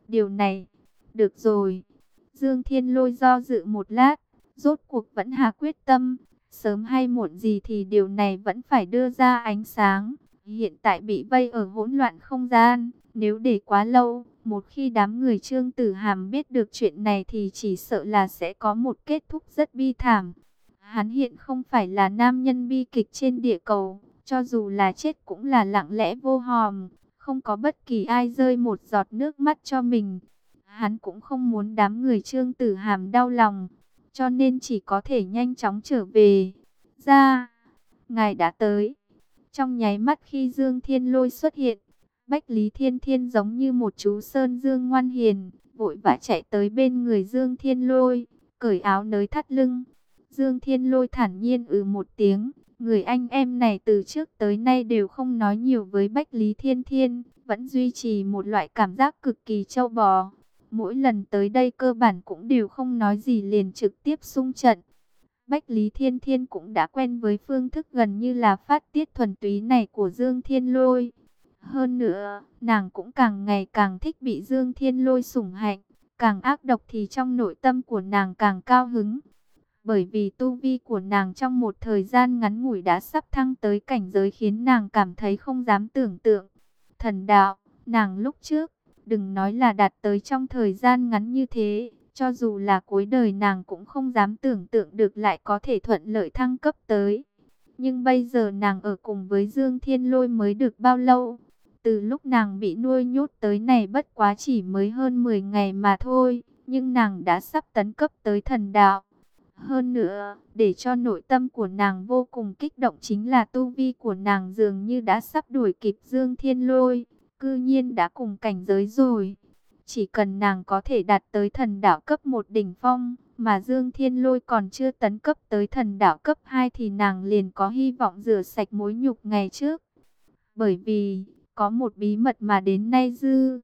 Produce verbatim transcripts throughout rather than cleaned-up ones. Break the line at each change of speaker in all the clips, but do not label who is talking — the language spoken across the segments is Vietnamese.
Điều này, được rồi. Dương Thiên Lôi do dự một lát, rốt cuộc vẫn hạ quyết tâm. Sớm hay muộn gì thì điều này vẫn phải đưa ra ánh sáng. Hiện tại bị vây ở hỗn loạn không gian, nếu để quá lâu, một khi đám người Trương Tử Hàm biết được chuyện này thì chỉ sợ là sẽ có một kết thúc rất bi thảm. Hắn hiện không phải là nam nhân bi kịch trên địa cầu, cho dù là chết cũng là lặng lẽ vô hòm, không có bất kỳ ai rơi một giọt nước mắt cho mình. Hắn cũng không muốn đám người Trương Tử Hàm đau lòng, cho nên chỉ có thể nhanh chóng trở về. Ra, ngài đã tới. Trong nháy mắt khi Dương Thiên Lôi xuất hiện, Bách Lý Thiên Thiên giống như một chú sơn dương ngoan hiền, vội vã chạy tới bên người Dương Thiên Lôi, cởi áo nới thắt lưng. Dương Thiên Lôi thản nhiên ừ một tiếng, người anh em này từ trước tới nay đều không nói nhiều với Bách Lý Thiên Thiên, vẫn duy trì một loại cảm giác cực kỳ trâu bò. Mỗi lần tới đây cơ bản cũng đều không nói gì liền trực tiếp xung trận. Bách Lý Thiên Thiên cũng đã quen với phương thức gần như là phát tiết thuần túy này của Dương Thiên Lôi. Hơn nữa, nàng cũng càng ngày càng thích bị Dương Thiên Lôi sủng hạnh, càng ác độc thì trong nội tâm của nàng càng cao hứng. Bởi vì tu vi của nàng trong một thời gian ngắn ngủi đã sắp thăng tới cảnh giới khiến nàng cảm thấy không dám tưởng tượng. Thần đạo, nàng lúc trước, đừng nói là đạt tới trong thời gian ngắn như thế, cho dù là cuối đời nàng cũng không dám tưởng tượng được lại có thể thuận lợi thăng cấp tới. Nhưng bây giờ nàng ở cùng với Dương Thiên Lôi mới được bao lâu? Từ lúc nàng bị nuôi nhốt tới này bất quá chỉ mới hơn mười ngày mà thôi, nhưng nàng đã sắp tấn cấp tới thần đạo. Hơn nữa, để cho nội tâm của nàng vô cùng kích động chính là tu vi của nàng dường như đã sắp đuổi kịp Dương Thiên Lôi, cư nhiên đã cùng cảnh giới rồi. Chỉ cần nàng có thể đạt tới thần đạo cấp một đỉnh phong, mà Dương Thiên Lôi còn chưa tấn cấp tới thần đạo cấp hai thì nàng liền có hy vọng rửa sạch mối nhục ngày trước. Bởi vì, có một bí mật mà đến nay dư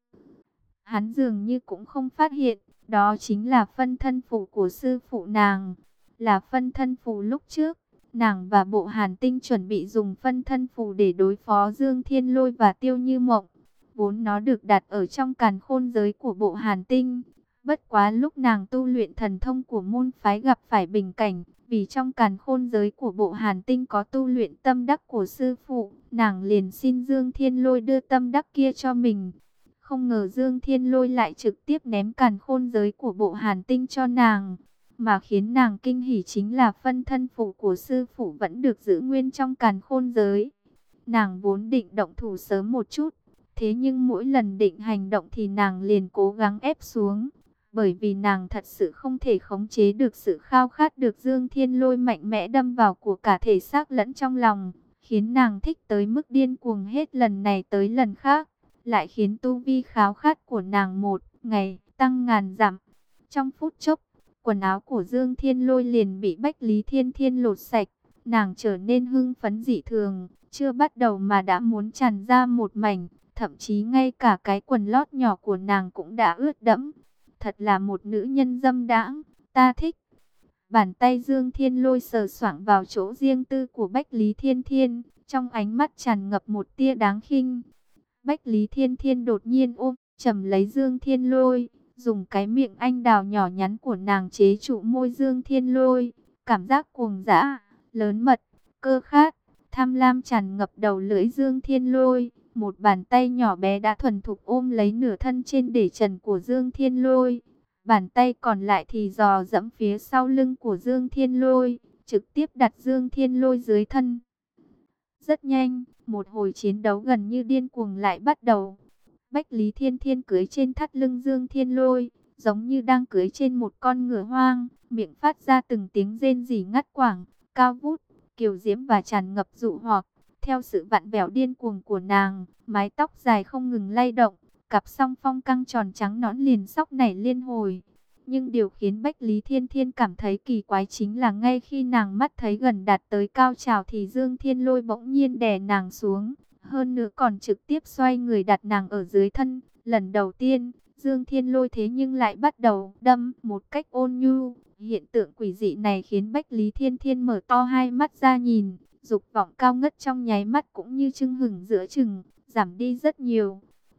hắn dường như cũng không phát hiện, đó chính là phân thân phù của sư phụ nàng. Là phân thân phù lúc trước, nàng và Bộ Hàn Tinh chuẩn bị dùng phân thân phù để đối phó Dương Thiên Lôi và Tiêu Như Mộng. Vốn nó được đặt ở trong càn khôn giới của Bộ Hàn Tinh. Bất quá lúc nàng tu luyện thần thông của môn phái gặp phải bình cảnh, vì trong càn khôn giới của Bộ Hàn Tinh có tu luyện tâm đắc của sư phụ, nàng liền xin Dương Thiên Lôi đưa tâm đắc kia cho mình. Không ngờ Dương Thiên Lôi lại trực tiếp ném càn khôn giới của Bộ Hàn Tinh cho nàng. Mà khiến nàng kinh hỉ chính là phân thân phù của sư phụ vẫn được giữ nguyên trong càn khôn giới. Nàng vốn định động thủ sớm một chút, thế nhưng mỗi lần định hành động thì nàng liền cố gắng ép xuống. Bởi vì nàng thật sự không thể khống chế được sự khao khát được Dương Thiên Lôi mạnh mẽ đâm vào của cả thể xác lẫn trong lòng, khiến nàng thích tới mức điên cuồng hết lần này tới lần khác, lại khiến tu vi khao khát của nàng một ngày tăng ngàn dặm. Trong phút chốc, quần áo của Dương Thiên Lôi liền bị Bách Lý Thiên Thiên lột sạch, nàng trở nên hưng phấn dị thường, chưa bắt đầu mà đã muốn tràn ra một mảnh, thậm chí ngay cả cái quần lót nhỏ của nàng cũng đã ướt đẫm. Thật là một nữ nhân dâm đãng, ta thích. Bàn tay Dương Thiên Lôi sờ soạng vào chỗ riêng tư của Bách Lý Thiên Thiên, trong ánh mắt tràn ngập một tia đáng khinh. Bách Lý Thiên Thiên đột nhiên ôm chầm lấy Dương Thiên Lôi, dùng cái miệng anh đào nhỏ nhắn của nàng chế trụ môi Dương Thiên Lôi. Cảm giác cuồng dã, lớn mật, cơ khát, tham lam tràn ngập đầu lưỡi Dương Thiên Lôi. Một bàn tay nhỏ bé đã thuần thục ôm lấy nửa thân trên để trần của Dương Thiên Lôi. Bàn tay còn lại thì dò dẫm phía sau lưng của Dương Thiên Lôi, trực tiếp đặt Dương Thiên Lôi dưới thân. Rất nhanh, một hồi chiến đấu gần như điên cuồng lại bắt đầu. Bách Lý Thiên Thiên cưỡi trên thắt lưng Dương Thiên Lôi, giống như đang cưỡi trên một con ngựa hoang, miệng phát ra từng tiếng rên rỉ ngắt quãng, cao vút, kiều diễm và tràn ngập dụ hoặc. Theo sự vặn vẹo điên cuồng của nàng, mái tóc dài không ngừng lay động, cặp song phong căng tròn trắng nõn liền sóc nảy liên hồi. Nhưng điều khiến Bách Lý Thiên Thiên cảm thấy kỳ quái chính là ngay khi nàng mắt thấy gần đạt tới cao trào thì Dương Thiên Lôi bỗng nhiên đè nàng xuống. Hơn nữa còn trực tiếp xoay người đặt nàng ở dưới thân. Lần đầu tiên, Dương Thiên Lôi thế nhưng lại bắt đầu đâm một cách ôn nhu. Hiện tượng quỷ dị này khiến Bách Lý Thiên Thiên mở to hai mắt ra nhìn. Dục vọng cao ngất trong nháy mắt cũng như chưng hửng giữa chừng, giảm đi rất nhiều.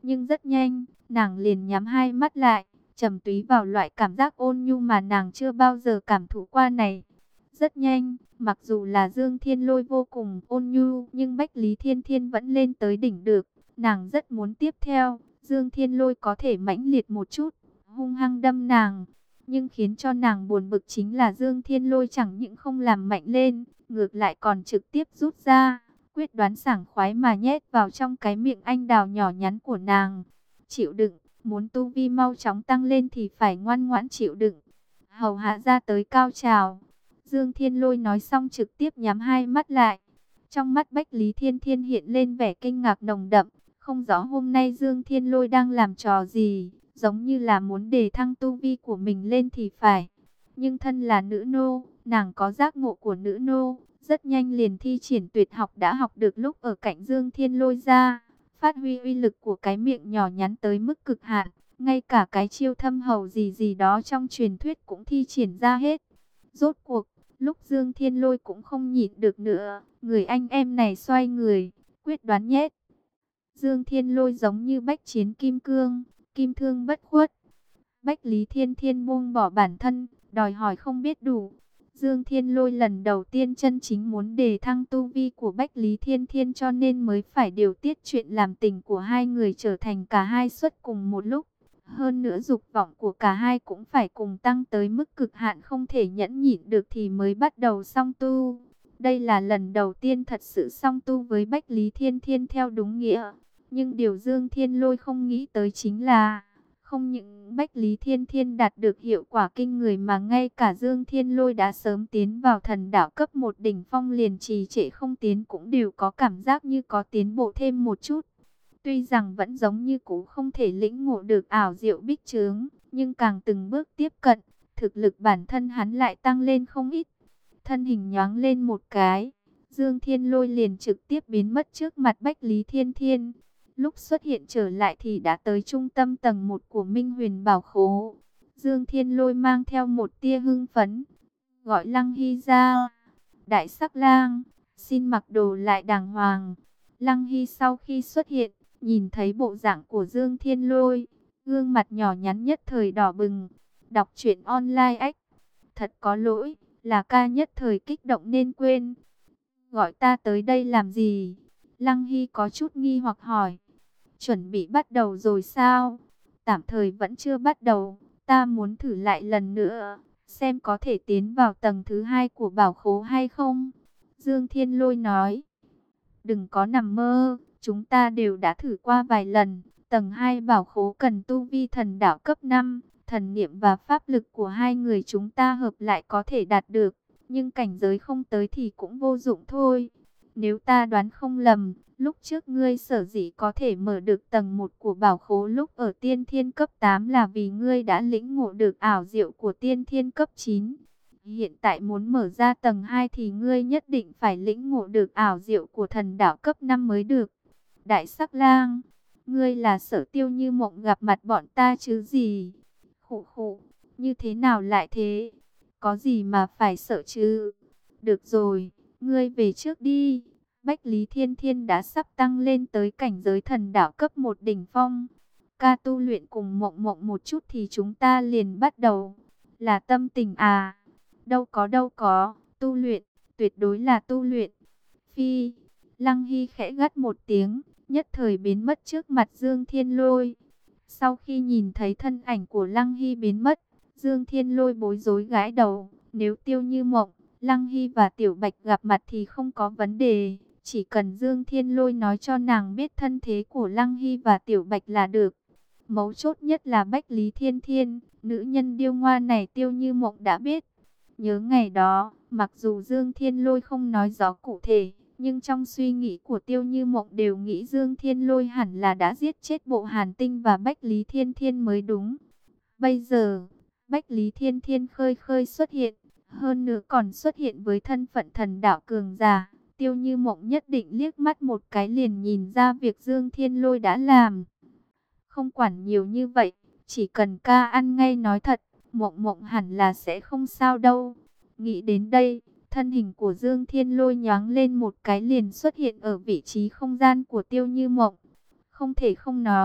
Nhưng rất nhanh, nàng liền nhắm hai mắt lại, trầm túy vào loại cảm giác ôn nhu mà nàng chưa bao giờ cảm thụ qua này. Rất nhanh, mặc dù là Dương Thiên Lôi vô cùng ôn nhu, nhưng Bách Lý Thiên Thiên vẫn lên tới đỉnh được. Nàng rất muốn tiếp theo, Dương Thiên Lôi có thể mãnh liệt một chút, hung hăng đâm nàng. Nhưng khiến cho nàng buồn bực chính là Dương Thiên Lôi chẳng những không làm mạnh lên, ngược lại còn trực tiếp rút ra, quyết đoán sảng khoái mà nhét vào trong cái miệng anh đào nhỏ nhắn của nàng. Chịu đựng, muốn tu vi mau chóng tăng lên thì phải ngoan ngoãn chịu đựng. Hầu hạ ra tới cao trào. Dương Thiên Lôi nói xong trực tiếp nhắm hai mắt lại. Trong mắt Bách Lý Thiên Thiên hiện lên vẻ kinh ngạc nồng đậm. Không rõ hôm nay Dương Thiên Lôi đang làm trò gì, giống như là muốn đề thăng tu vi của mình lên thì phải. Nhưng thân là nữ nô, nàng có giác ngộ của nữ nô, rất nhanh liền thi triển tuyệt học đã học được lúc ở cạnh Dương Thiên Lôi ra, phát huy uy lực của cái miệng nhỏ nhắn tới mức cực hạn, ngay cả cái chiêu thâm hầu gì gì đó trong truyền thuyết cũng thi triển ra hết. Rốt cuộc, lúc Dương Thiên Lôi cũng không nhịn được nữa, người anh em này xoay người, quyết đoán nhét. Dương Thiên Lôi giống như bách chiến kim cương, kim thương bất khuất. Bách Lý Thiên Thiên buông bỏ bản thân, đòi hỏi không biết đủ. Dương Thiên Lôi lần đầu tiên chân chính muốn đề thăng tu vi của Bách Lý Thiên Thiên, cho nên mới phải điều tiết chuyện làm tình của hai người trở thành cả hai xuất cùng một lúc. Hơn nữa dục vọng của cả hai cũng phải cùng tăng tới mức cực hạn, không thể nhẫn nhịn được thì mới bắt đầu song tu. Đây là lần đầu tiên thật sự song tu với Bách Lý Thiên Thiên theo đúng nghĩa. Nhưng điều Dương Thiên Lôi không nghĩ tới chính là, không những Bách Lý Thiên Thiên đạt được hiệu quả kinh người mà ngay cả Dương Thiên Lôi đã sớm tiến vào thần đạo cấp một đỉnh phong liền trì trệ không tiến cũng đều có cảm giác như có tiến bộ thêm một chút. Tuy rằng vẫn giống như cũ không thể lĩnh ngộ được ảo diệu bích chướng, nhưng càng từng bước tiếp cận, thực lực bản thân hắn lại tăng lên không ít. Thân hình nhoáng lên một cái, Dương Thiên Lôi liền trực tiếp biến mất trước mặt Bách Lý Thiên Thiên. Lúc xuất hiện trở lại thì đã tới trung tâm tầng một của Minh Huyền Bảo Khố. Dương Thiên Lôi mang theo một tia hưng phấn, gọi Lăng Hy ra. Đại sắc lang, xin mặc đồ lại đàng hoàng. Lăng Hy sau khi xuất hiện, nhìn thấy bộ dạng của Dương Thiên Lôi, gương mặt nhỏ nhắn nhất thời đỏ bừng. Đọc truyện online ách, thật có lỗi, là ca nhất thời kích động nên quên. Gọi ta tới đây làm gì? Lăng Hy có chút nghi hoặc hỏi. Chuẩn bị bắt đầu rồi sao? Tạm thời vẫn chưa bắt đầu, ta muốn thử lại lần nữa, xem có thể tiến vào tầng thứ hai của bảo khố hay không. Dương Thiên Lôi nói. Đừng có nằm mơ, chúng ta đều đã thử qua vài lần. Tầng hai bảo khố cần tu vi thần đạo cấp năm, thần niệm và pháp lực của hai người chúng ta hợp lại có thể đạt được. Nhưng cảnh giới không tới thì cũng vô dụng thôi. Nếu ta đoán không lầm, lúc trước ngươi sở dĩ có thể mở được tầng một của bảo khố lúc ở tiên thiên cấp tám là vì ngươi đã lĩnh ngộ được ảo diệu của tiên thiên cấp chín. Hiện tại muốn mở ra tầng hai thì ngươi nhất định phải lĩnh ngộ được ảo diệu của thần đạo cấp năm mới được. Đại sắc lang, ngươi là Sở Tiêu Như Mộng gặp mặt bọn ta chứ gì? Khụ khụ, như thế nào lại thế? Có gì mà phải sợ chứ? Được rồi, ngươi về trước đi. Bách Lý Thiên Thiên đã sắp tăng lên tới cảnh giới thần đạo cấp một đỉnh phong. Ca tu luyện cùng Mộng Mộng một chút thì chúng ta liền bắt đầu. Là tâm tình à? Đâu có đâu có, tu luyện, tuyệt đối là tu luyện. Phi, Lăng Hy khẽ gắt một tiếng, nhất thời biến mất trước mặt Dương Thiên Lôi. Sau khi nhìn thấy thân ảnh của Lăng Hy biến mất, Dương Thiên Lôi bối rối gãi đầu. Nếu Tiêu Như Mộng, Lăng Hy và Tiểu Bạch gặp mặt thì không có vấn đề. Chỉ cần Dương Thiên Lôi nói cho nàng biết thân thế của Lăng Hy và Tiểu Bạch là được. Mấu chốt nhất là Bách Lý Thiên Thiên, nữ nhân điêu ngoa này Tiêu Như Mộng đã biết. Nhớ ngày đó, mặc dù Dương Thiên Lôi không nói rõ cụ thể, nhưng trong suy nghĩ của Tiêu Như Mộng đều nghĩ Dương Thiên Lôi hẳn là đã giết chết Bộ Hàn Tinh và Bách Lý Thiên Thiên mới đúng. Bây giờ, Bách Lý Thiên Thiên khơi khơi xuất hiện, hơn nữa còn xuất hiện với thân phận thần đạo cường giả. Tiêu Như Mộng nhất định liếc mắt một cái liền nhìn ra việc Dương Thiên Lôi đã làm. Không quản nhiều như vậy, chỉ cần ca ăn ngay nói thật, Mộng Mộng hẳn là sẽ không sao đâu. Nghĩ đến đây, thân hình của Dương Thiên Lôi nhoáng lên một cái liền xuất hiện ở vị trí không gian của Tiêu Như Mộng. Không thể không nói,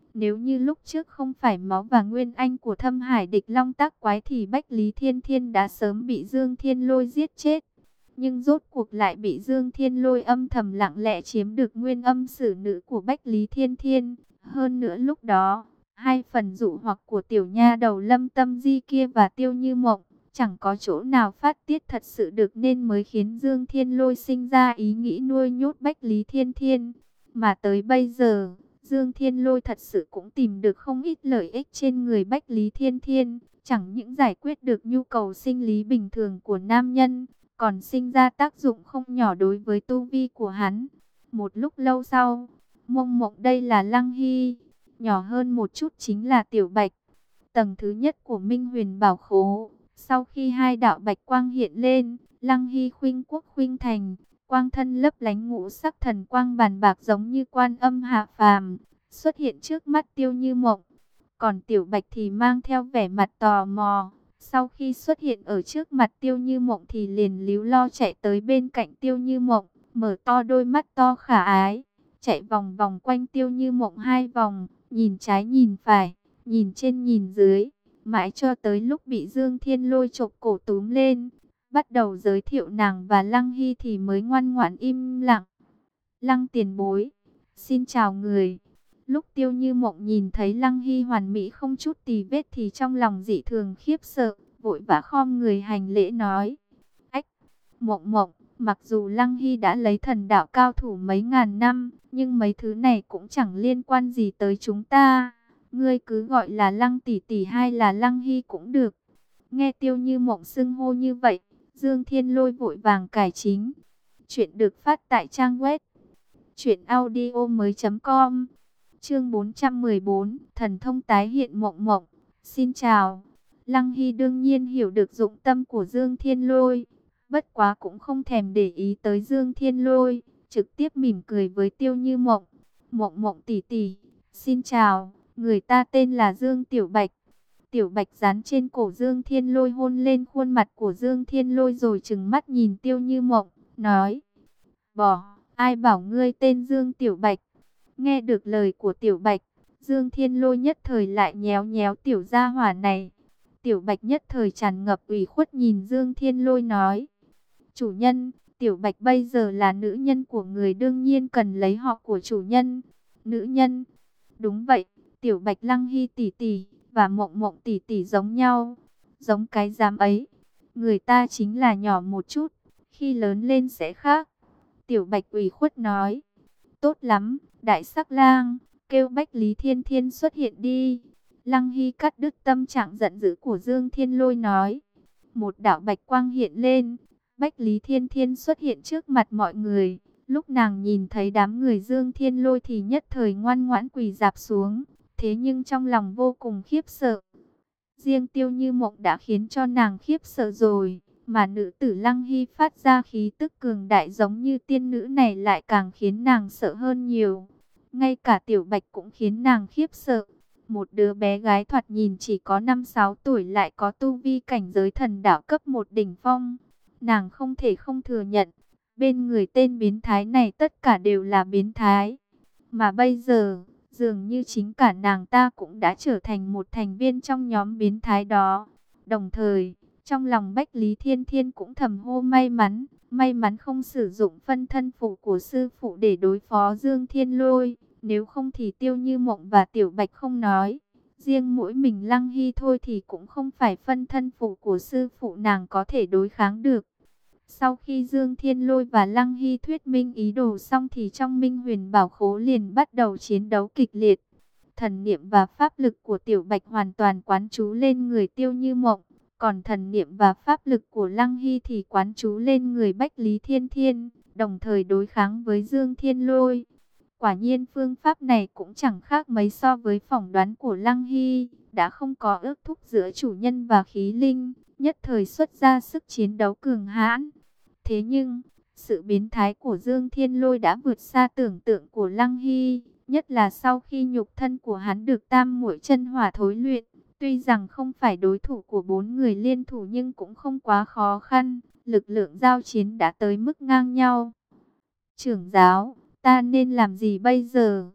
Nếu như lúc trước không phải máu và nguyên anh của Thâm Hải Địch Long tác quái thì Bách Lý Thiên Thiên đã sớm bị Dương Thiên Lôi giết chết. Nhưng rốt cuộc lại bị Dương Thiên Lôi âm thầm lặng lẽ chiếm được nguyên âm sử nữ của Bách Lý Thiên Thiên. Hơn nữa lúc đó, hai phần dụ hoặc của tiểu nha đầu Lâm Tâm Di kia và Tiêu Như Mộng, chẳng có chỗ nào phát tiết thật sự được nên mới khiến Dương Thiên Lôi sinh ra ý nghĩ nuôi nhốt Bách Lý Thiên Thiên. Mà tới bây giờ, Dương Thiên Lôi thật sự cũng tìm được không ít lợi ích trên người Bách Lý Thiên Thiên, chẳng những giải quyết được nhu cầu sinh lý bình thường của nam nhân, còn sinh ra tác dụng không nhỏ đối với tu vi của hắn. Một lúc lâu sau, Mông Mộng, đây là Lăng Hy, nhỏ hơn một chút chính là Tiểu Bạch. Tầng thứ nhất của Minh Huyền Bảo Khố, sau khi hai đạo bạch quang hiện lên, Lăng Hy khuynh quốc khuynh thành, quang thân lấp lánh ngũ sắc thần quang bàn bạc giống như quan âm hạ phàm, xuất hiện trước mắt Tiêu Như Mộng. Còn Tiểu Bạch thì mang theo vẻ mặt tò mò, sau khi xuất hiện ở trước mặt Tiêu Như Mộng thì liền líu lo chạy tới bên cạnh Tiêu Như Mộng, mở to đôi mắt to khả ái, chạy vòng vòng quanh Tiêu Như Mộng hai vòng, nhìn trái nhìn phải, nhìn trên nhìn dưới, mãi cho tới lúc bị Dương Thiên Lôi chộp cổ túm lên, bắt đầu giới thiệu nàng và Lăng Hy thì mới ngoan ngoãn im lặng. Lăng tiền bối, xin chào người. Lúc Tiêu Như Mộng nhìn thấy Lăng Hy hoàn mỹ không chút tì vết thì trong lòng dị thường khiếp sợ, vội vã khom người hành lễ nói: Ách, Mộng Mộng, mặc dù Lăng Hy đã lấy thần đạo cao thủ mấy ngàn năm, nhưng mấy thứ này cũng chẳng liên quan gì tới chúng ta. Ngươi cứ gọi là Lăng tỷ tỷ hay là Lăng Hy cũng được. Nghe Tiêu Như Mộng xưng hô như vậy, Dương Thiên Lôi vội vàng cải chính. Chuyện được phát tại trang web truyện audio mới chấm com. Chương bốn trăm mười bốn, thần thông tái hiện Mộng Mộng. Xin chào. Lăng Hy đương nhiên hiểu được dụng tâm của Dương Thiên Lôi, bất quá cũng không thèm để ý tới Dương Thiên Lôi, trực tiếp mỉm cười với Tiêu Như Mộng. Mộng Mộng tỷ tỷ, xin chào, người ta tên là Dương Tiểu Bạch. Tiểu Bạch dán trên cổ Dương Thiên Lôi hôn lên khuôn mặt của Dương Thiên Lôi rồi trừng mắt nhìn Tiêu Như Mộng, nói: Bỏ, ai bảo ngươi tên Dương Tiểu Bạch. Nghe được lời của Tiểu Bạch, Dương Thiên Lôi nhất thời lại nhéo nhéo tiểu gia hỏa này. Tiểu Bạch nhất thời tràn ngập ủy khuất nhìn Dương Thiên Lôi nói: Chủ nhân, Tiểu Bạch bây giờ là nữ nhân của người, đương nhiên cần lấy họ của chủ nhân. Nữ nhân? Đúng vậy, Tiểu Bạch Lăng Hy tỷ tỷ và Mộng Mộng tỷ tỷ giống nhau. Giống cái giám ấy. Người ta chính là nhỏ một chút, khi lớn lên sẽ khác. Tiểu Bạch ủy khuất nói: Tốt lắm, Đại Sắc Lang, kêu Bách Lý Thiên Thiên xuất hiện đi. Lăng Hy cắt đứt tâm trạng giận dữ của Dương Thiên Lôi nói. Một đạo bạch quang hiện lên, Bách Lý Thiên Thiên xuất hiện trước mặt mọi người. Lúc nàng nhìn thấy đám người Dương Thiên Lôi thì nhất thời ngoan ngoãn quỳ rạp xuống, thế nhưng trong lòng vô cùng khiếp sợ. Riêng Tiêu Như Mộng đã khiến cho nàng khiếp sợ rồi, mà nữ tử Lăng Hy phát ra khí tức cường đại giống như tiên nữ này lại càng khiến nàng sợ hơn nhiều. Ngay cả Tiểu Bạch cũng khiến nàng khiếp sợ. Một đứa bé gái thoạt nhìn chỉ có năm sáu tuổi lại có tu vi cảnh giới thần đạo cấp một đỉnh phong. Nàng không thể không thừa nhận, bên người tên biến thái này tất cả đều là biến thái. Mà bây giờ, dường như chính cả nàng ta cũng đã trở thành một thành viên trong nhóm biến thái đó. Đồng thời, trong lòng Bách Lý Thiên Thiên cũng thầm hô may mắn, may mắn không sử dụng phân thân phụ của sư phụ để đối phó Dương Thiên Lôi. Nếu không thì Tiêu Như Mộng và Tiểu Bạch không nói, riêng mỗi mình Lăng Hy thôi thì cũng không phải phân thân phụ của sư phụ nàng có thể đối kháng được. Sau khi Dương Thiên Lôi và Lăng Hy thuyết minh ý đồ xong thì trong Minh Huyền Bảo Khố liền bắt đầu chiến đấu kịch liệt. Thần niệm và pháp lực của Tiểu Bạch hoàn toàn quán trú lên người Tiêu Như Mộng, còn thần niệm và pháp lực của Lăng Hy thì quán trú lên người Bách Lý Thiên Thiên, đồng thời đối kháng với Dương Thiên Lôi. Quả nhiên phương pháp này cũng chẳng khác mấy so với phỏng đoán của Lăng Hy, đã không có ước thúc giữa chủ nhân và khí linh, nhất thời xuất ra sức chiến đấu cường hãn. Thế nhưng, sự biến thái của Dương Thiên Lôi đã vượt xa tưởng tượng của Lăng Hy, nhất là sau khi nhục thân của hắn được tam muội chân hỏa thối luyện. Tuy rằng không phải đối thủ của bốn người liên thủ nhưng cũng không quá khó khăn, lực lượng giao chiến đã tới mức ngang nhau. Trưởng giáo, ta nên làm gì bây giờ?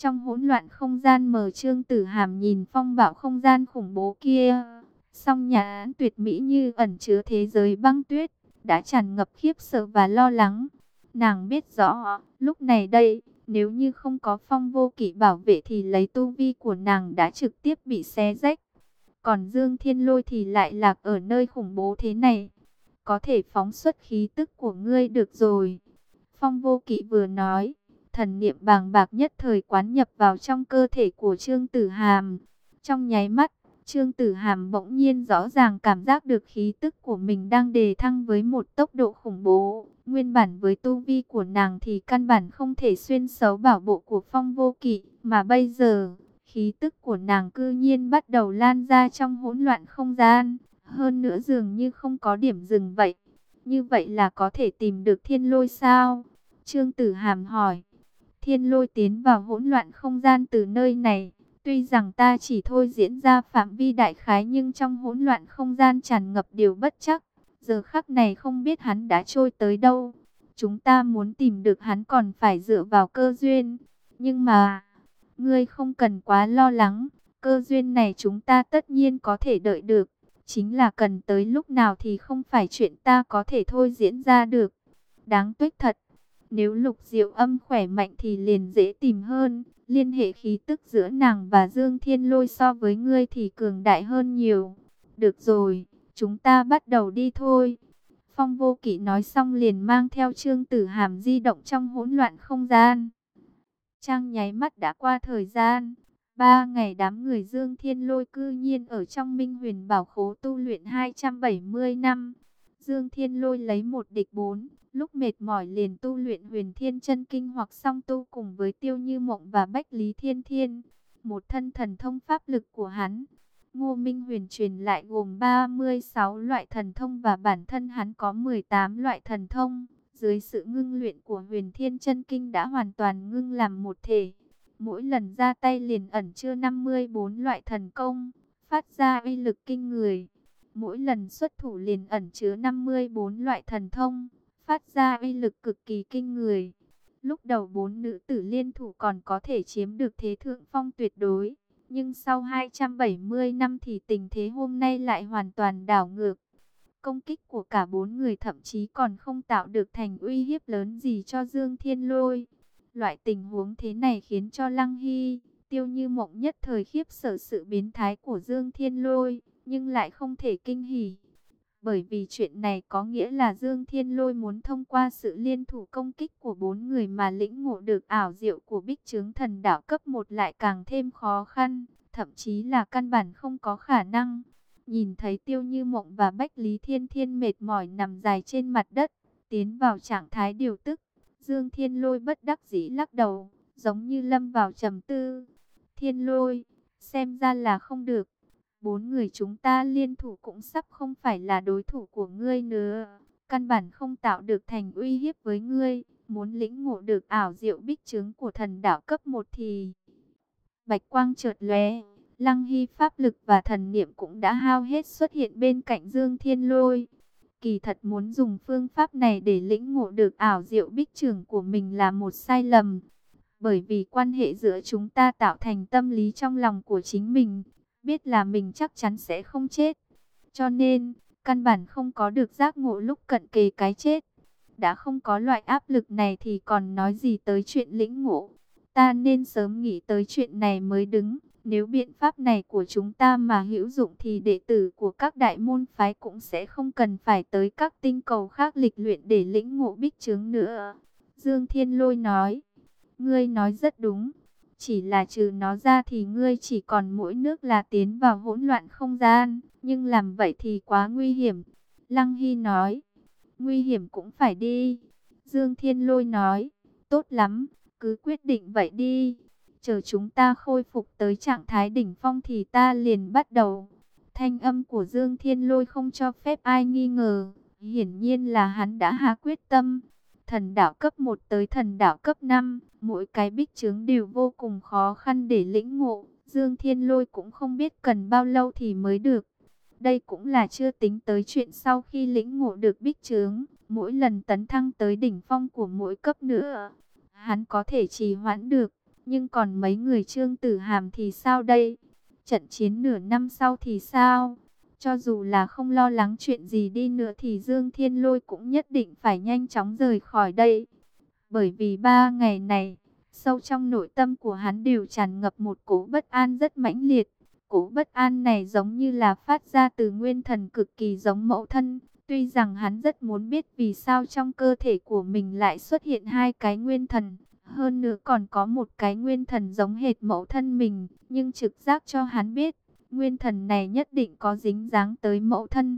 Trong hỗn loạn không gian mờ, Trương Tử Hàm nhìn phong bạo không gian khủng bố kia, song nhãn tuyệt mỹ như ẩn chứa thế giới băng tuyết, đã tràn ngập khiếp sợ và lo lắng. Nàng biết rõ, lúc này đây, nếu như không có Phong Vô Kỵ bảo vệ thì lấy tu vi của nàng đã trực tiếp bị xé rách. Còn Dương Thiên Lôi thì lại lạc ở nơi khủng bố thế này. Có thể phóng xuất khí tức của ngươi được rồi. Phong Vô Kỵ vừa nói, thần niệm bàng bạc nhất thời quán nhập vào trong cơ thể của Trương Tử Hàm. Trong nháy mắt, Trương Tử Hàm bỗng nhiên rõ ràng cảm giác được khí tức của mình đang đề thăng với một tốc độ khủng bố. Nguyên bản với tu vi của nàng thì căn bản không thể xuyên xấu bảo bộ của Phong Vô Kỵ, mà bây giờ, khí tức của nàng cư nhiên bắt đầu lan ra trong hỗn loạn không gian, hơn nữa dường như không có điểm dừng vậy. Như vậy là có thể tìm được Thiên Lôi sao? Trương Tử Hàm hỏi. Thiên Lôi tiến vào hỗn loạn không gian từ nơi này. Tuy rằng ta chỉ thôi diễn ra phạm vi đại khái, nhưng trong hỗn loạn không gian tràn ngập điều bất chắc. Giờ khắc này không biết hắn đã trôi tới đâu. Chúng ta muốn tìm được hắn còn phải dựa vào cơ duyên. Nhưng mà, ngươi không cần quá lo lắng. Cơ duyên này chúng ta tất nhiên có thể đợi được. Chính là cần tới lúc nào thì không phải chuyện ta có thể thôi diễn ra được. Đáng tiếc thật. Nếu Lục Diệu Âm khỏe mạnh thì liền dễ tìm hơn. Liên hệ khí tức giữa nàng và Dương Thiên Lôi so với ngươi thì cường đại hơn nhiều. Được rồi, chúng ta bắt đầu đi thôi. Phong Vô Kỵ nói xong liền mang theo Trương Tử Hàm di động trong hỗn loạn không gian. Trang nháy mắt đã qua thời gian. Ba ngày đám người Dương Thiên Lôi cư nhiên ở trong Minh Huyền Bảo Khố tu luyện hai trăm bảy mươi năm. Dương Thiên Lôi lấy một địch bốn. Lúc mệt mỏi liền tu luyện Huyền Thiên Chân Kinh hoặc song tu cùng với Tiêu Như Mộng và Bách Lý Thiên Thiên. Một thân thần thông pháp lực của hắn, Ngô Minh Huyền truyền lại gồm ba mươi sáu loại thần thông và bản thân hắn có mười tám loại thần thông. Dưới sự ngưng luyện của Huyền Thiên Chân Kinh đã hoàn toàn ngưng làm một thể. Mỗi lần ra tay liền ẩn chứa năm mươi bốn loại thần công, phát ra uy lực kinh người. Mỗi lần xuất thủ liền ẩn chứa năm mươi bốn loại thần thông, phát ra uy lực cực kỳ kinh người. Lúc đầu bốn nữ tử liên thủ còn có thể chiếm được thế thượng phong tuyệt đối, nhưng sau hai trăm bảy mươi năm thì tình thế hôm nay lại hoàn toàn đảo ngược. Công kích của cả bốn người thậm chí còn không tạo được thành uy hiếp lớn gì cho Dương Thiên Lôi. Loại tình huống thế này khiến cho Lăng Hy, Tiêu Như Mộng nhất thời khiếp sợ sự biến thái của Dương Thiên Lôi, nhưng lại không thể kinh hỉ. Bởi vì chuyện này có nghĩa là Dương Thiên Lôi muốn thông qua sự liên thủ công kích của bốn người mà lĩnh ngộ được ảo diệu của Bích Chướng Thần Đạo cấp một lại càng thêm khó khăn, thậm chí là căn bản không có khả năng. Nhìn thấy Tiêu Như Mộng và Bách Lý Thiên Thiên mệt mỏi nằm dài trên mặt đất, tiến vào trạng thái điều tức, Dương Thiên Lôi bất đắc dĩ lắc đầu, giống như lâm vào trầm tư. Thiên Lôi, xem ra là không được. Bốn người chúng ta liên thủ cũng sắp không phải là đối thủ của ngươi nữa. Căn bản không tạo được thành uy hiếp với ngươi. Muốn lĩnh ngộ được ảo diệu bích trướng của thần đạo cấp một thì... Bạch quang chợt lóe, Lăng Hy pháp lực và thần niệm cũng đã hao hết xuất hiện bên cạnh Dương Thiên Lôi. Kỳ thật muốn dùng phương pháp này để lĩnh ngộ được ảo diệu bích trướng của mình là một sai lầm. Bởi vì quan hệ giữa chúng ta tạo thành tâm lý trong lòng của chính mình, biết là mình chắc chắn sẽ không chết. Cho nên, căn bản không có được giác ngộ lúc cận kề cái chết. Đã không có loại áp lực này thì còn nói gì tới chuyện lĩnh ngộ. Ta nên sớm nghĩ tới chuyện này mới đứng. Nếu biện pháp này của chúng ta mà hữu dụng thì đệ tử của các đại môn phái cũng sẽ không cần phải tới các tinh cầu khác lịch luyện để lĩnh ngộ bích trướng nữa. Dương Thiên Lôi nói, ngươi nói rất đúng. Chỉ là trừ nó ra thì ngươi chỉ còn mỗi nước là tiến vào hỗn loạn không gian. Nhưng làm vậy thì quá nguy hiểm. Lăng Hy nói, nguy hiểm cũng phải đi. Dương Thiên Lôi nói, tốt lắm, cứ quyết định vậy đi. Chờ chúng ta khôi phục tới trạng thái đỉnh phong thì ta liền bắt đầu. Thanh âm của Dương Thiên Lôi không cho phép ai nghi ngờ. Hiển nhiên là hắn đã hạ quyết tâm. Thần đạo cấp một tới thần đạo cấp năm, mỗi cái bích trướng đều vô cùng khó khăn để lĩnh ngộ. Dương Thiên Lôi cũng không biết cần bao lâu thì mới được. Đây cũng là chưa tính tới chuyện sau khi lĩnh ngộ được bích trướng, mỗi lần tấn thăng tới đỉnh phong của mỗi cấp nữa, hắn có thể trì hoãn được. Nhưng còn mấy người Trương Tử Hàm thì sao đây? Trận chiến nửa năm sau thì sao? Cho dù là không lo lắng chuyện gì đi nữa thì Dương Thiên Lôi cũng nhất định phải nhanh chóng rời khỏi đây. Bởi vì ba ngày này, sâu trong nội tâm của hắn đều tràn ngập một cỗ bất an rất mãnh liệt. Cỗ bất an này giống như là phát ra từ nguyên thần cực kỳ giống mẫu thân. Tuy rằng hắn rất muốn biết vì sao trong cơ thể của mình lại xuất hiện hai cái nguyên thần. Hơn nữa còn có một cái nguyên thần giống hệt mẫu thân mình. Nhưng trực giác cho hắn biết, nguyên thần này nhất định có dính dáng tới mẫu thân.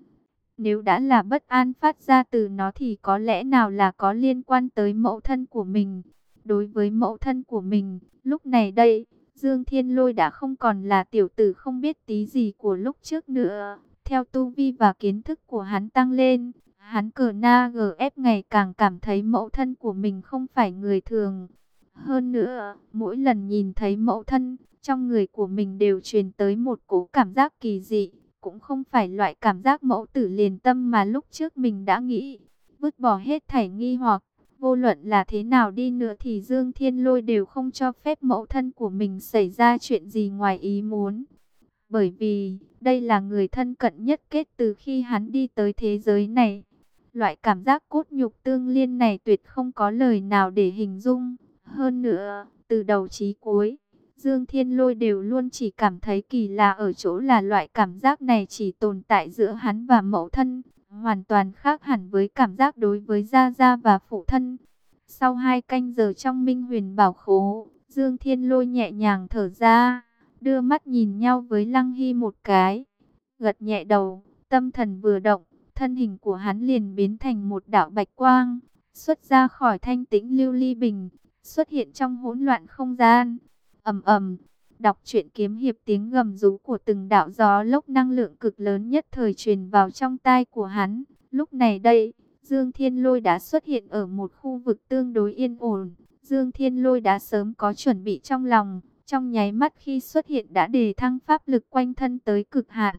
Nếu đã là bất an phát ra từ nó thì có lẽ nào là có liên quan tới mẫu thân của mình. Đối với mẫu thân của mình, lúc này đây, Dương Thiên Lôi đã không còn là tiểu tử không biết tí gì của lúc trước nữa. Theo tu vi và kiến thức của hắn tăng lên, hắn cờ na gờ ép ngày càng cảm thấy mẫu thân của mình không phải người thường. Hơn nữa, mỗi lần nhìn thấy mẫu thân, trong người của mình đều truyền tới một cỗ cảm giác kỳ dị. Cũng không phải loại cảm giác mẫu tử liền tâm mà lúc trước mình đã nghĩ. Vứt bỏ hết thảy nghi hoặc, vô luận là thế nào đi nữa thì Dương Thiên Lôi đều không cho phép mẫu thân của mình xảy ra chuyện gì ngoài ý muốn. Bởi vì, đây là người thân cận nhất kết từ khi hắn đi tới thế giới này. Loại cảm giác cốt nhục tương liên này tuyệt không có lời nào để hình dung. Hơn nữa, từ đầu chí cuối, Dương Thiên Lôi đều luôn chỉ cảm thấy kỳ lạ ở chỗ là loại cảm giác này chỉ tồn tại giữa hắn và mẫu thân, hoàn toàn khác hẳn với cảm giác đối với Gia Gia và phụ thân. Sau hai canh giờ trong Minh Huyền Bảo Khố, Dương Thiên Lôi nhẹ nhàng thở ra, đưa mắt nhìn nhau với Lăng Hy một cái, gật nhẹ đầu, tâm thần vừa động, thân hình của hắn liền biến thành một đạo bạch quang, xuất ra khỏi thanh tĩnh lưu ly bình, xuất hiện trong hỗn loạn không gian. Ầm ầm, đọc truyện kiếm hiệp, tiếng gầm rú của từng đạo gió lốc năng lượng cực lớn nhất thời truyền vào trong tai của hắn. Lúc này đây, Dương Thiên Lôi đã xuất hiện ở một khu vực tương đối yên ổn. Dương Thiên Lôi đã sớm có chuẩn bị trong lòng, trong nháy mắt khi xuất hiện đã đề thăng pháp lực quanh thân tới cực hạn.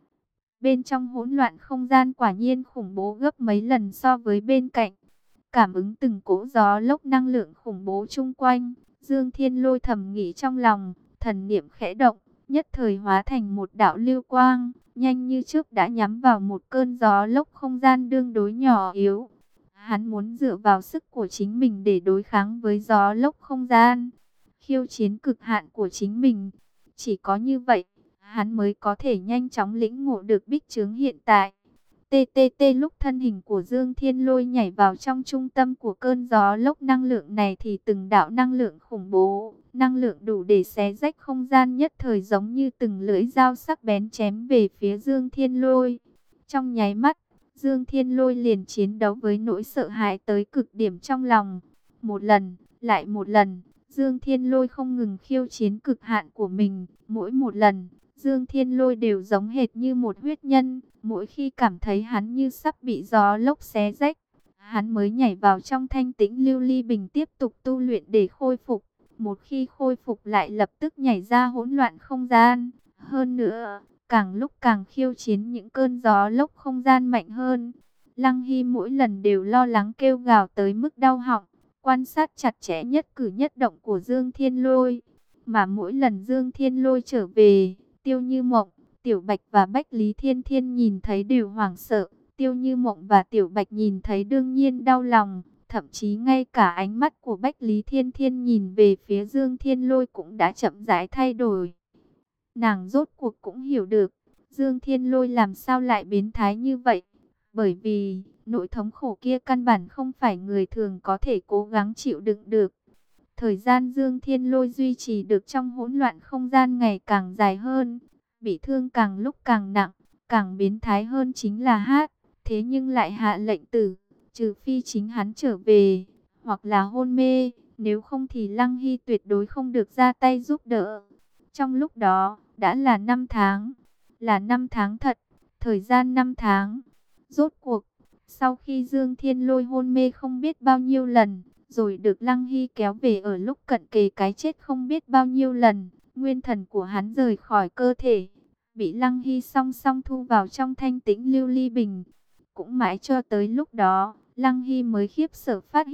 Bên trong hỗn loạn không gian quả nhiên khủng bố gấp mấy lần so với bên cạnh. Cảm ứng từng cỗ gió lốc năng lượng khủng bố chung quanh, Dương Thiên Lôi thầm nghĩ trong lòng, thần niệm khẽ động, nhất thời hóa thành một đạo lưu quang, nhanh như chớp đã nhắm vào một cơn gió lốc không gian tương đối nhỏ yếu. Hắn muốn dựa vào sức của chính mình để đối kháng với gió lốc không gian, khiêu chiến cực hạn của chính mình. Chỉ có như vậy, hắn mới có thể nhanh chóng lĩnh ngộ được bích chướng hiện tại. tê tê tê lúc thân hình của Dương Thiên Lôi nhảy vào trong trung tâm của cơn gió lốc năng lượng này thì từng đạo năng lượng khủng bố, năng lượng đủ để xé rách không gian nhất thời giống như từng lưỡi dao sắc bén chém về phía Dương Thiên Lôi. Trong nháy mắt, Dương Thiên Lôi liền chiến đấu với nỗi sợ hãi tới cực điểm trong lòng. Một lần, lại một lần, Dương Thiên Lôi không ngừng khiêu chiến cực hạn của mình, mỗi một lần Dương Thiên Lôi đều giống hệt như một huyết nhân. Mỗi khi cảm thấy hắn như sắp bị gió lốc xé rách, hắn mới nhảy vào trong thanh tĩnh lưu ly bình tiếp tục tu luyện để khôi phục. Một khi khôi phục lại lập tức nhảy ra hỗn loạn không gian. Hơn nữa, càng lúc càng khiêu chiến những cơn gió lốc không gian mạnh hơn. Lăng Hy mỗi lần đều lo lắng kêu gào tới mức đau họng, quan sát chặt chẽ nhất cử nhất động của Dương Thiên Lôi. Mà mỗi lần Dương Thiên Lôi trở về, Tiêu Như Mộng, Tiểu Bạch và Bách Lý Thiên Thiên nhìn thấy đều hoảng sợ. Tiêu Như Mộng và Tiểu Bạch nhìn thấy đương nhiên đau lòng. Thậm chí ngay cả ánh mắt của Bách Lý Thiên Thiên nhìn về phía Dương Thiên Lôi cũng đã chậm rãi thay đổi. Nàng rốt cuộc cũng hiểu được, Dương Thiên Lôi làm sao lại biến thái như vậy. Bởi vì, nỗi thống khổ kia căn bản không phải người thường có thể cố gắng chịu đựng được. Thời gian Dương Thiên Lôi duy trì được trong hỗn loạn không gian ngày càng dài hơn. Bị thương càng lúc càng nặng, càng biến thái hơn chính là hát. Thế nhưng lại hạ lệnh tử, trừ phi chính hắn trở về, hoặc là hôn mê. Nếu không thì Lăng Hy tuyệt đối không được ra tay giúp đỡ. Trong lúc đó, đã là năm tháng. Là năm tháng thật, thời gian năm tháng. Rốt cuộc, sau khi Dương Thiên Lôi hôn mê không biết bao nhiêu lần, rồi được Lăng Hy kéo về ở lúc cận kề cái chết không biết bao nhiêu lần, nguyên thần của hắn rời khỏi cơ thể, bị Lăng Hy song song thu vào trong thanh tĩnh lưu ly bình. Cũng mãi cho tới lúc đó, Lăng Hy mới khiếp sợ phát hiện,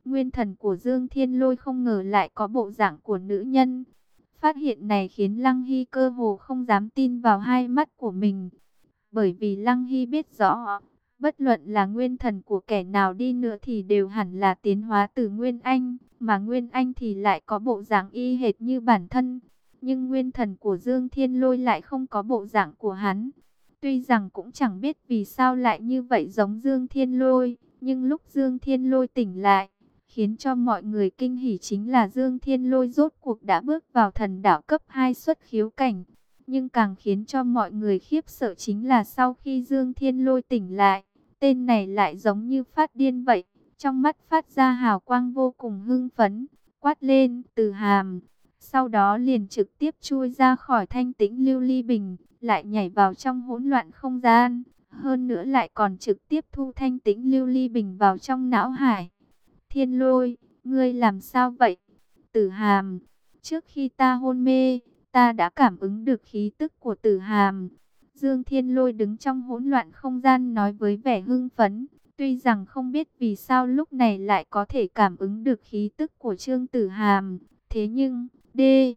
Nguyên thần của Dương Thiên Lôi không ngờ lại có bộ dạng của nữ nhân. Phát hiện này khiến Lăng Hy cơ hồ không dám tin vào hai mắt của mình. Bởi vì Lăng Hy biết rõ, bất luận là nguyên thần của kẻ nào đi nữa thì đều hẳn là tiến hóa từ Nguyên Anh, mà Nguyên Anh thì lại có bộ dạng y hệt như bản thân. Nhưng nguyên thần của Dương Thiên Lôi lại không có bộ dạng của hắn. Tuy rằng cũng chẳng biết vì sao lại như vậy giống Dương Thiên Lôi, nhưng lúc Dương Thiên Lôi tỉnh lại, khiến cho mọi người kinh hỉ chính là Dương Thiên Lôi rốt cuộc đã bước vào thần đảo cấp hai xuất khiếu cảnh. Nhưng càng khiến cho mọi người khiếp sợ chính là sau khi Dương Thiên Lôi tỉnh lại, tên này lại giống như phát điên vậy, trong mắt phát ra hào quang vô cùng hưng phấn, quát lên Từ Hàm. Sau đó liền trực tiếp chui ra khỏi thanh tĩnh lưu ly bình, lại nhảy vào trong hỗn loạn không gian. Hơn nữa lại còn trực tiếp thu thanh tĩnh lưu ly bình vào trong não hải. Thiên Lôi, ngươi làm sao vậy? Tử Hàm, trước khi ta hôn mê, ta đã cảm ứng được khí tức của Tử Hàm. Dương Thiên Lôi đứng trong hỗn loạn không gian nói với vẻ hưng phấn. Tuy rằng không biết vì sao lúc này lại có thể cảm ứng được khí tức của Trương Tử Hàm. Thế nhưng, D.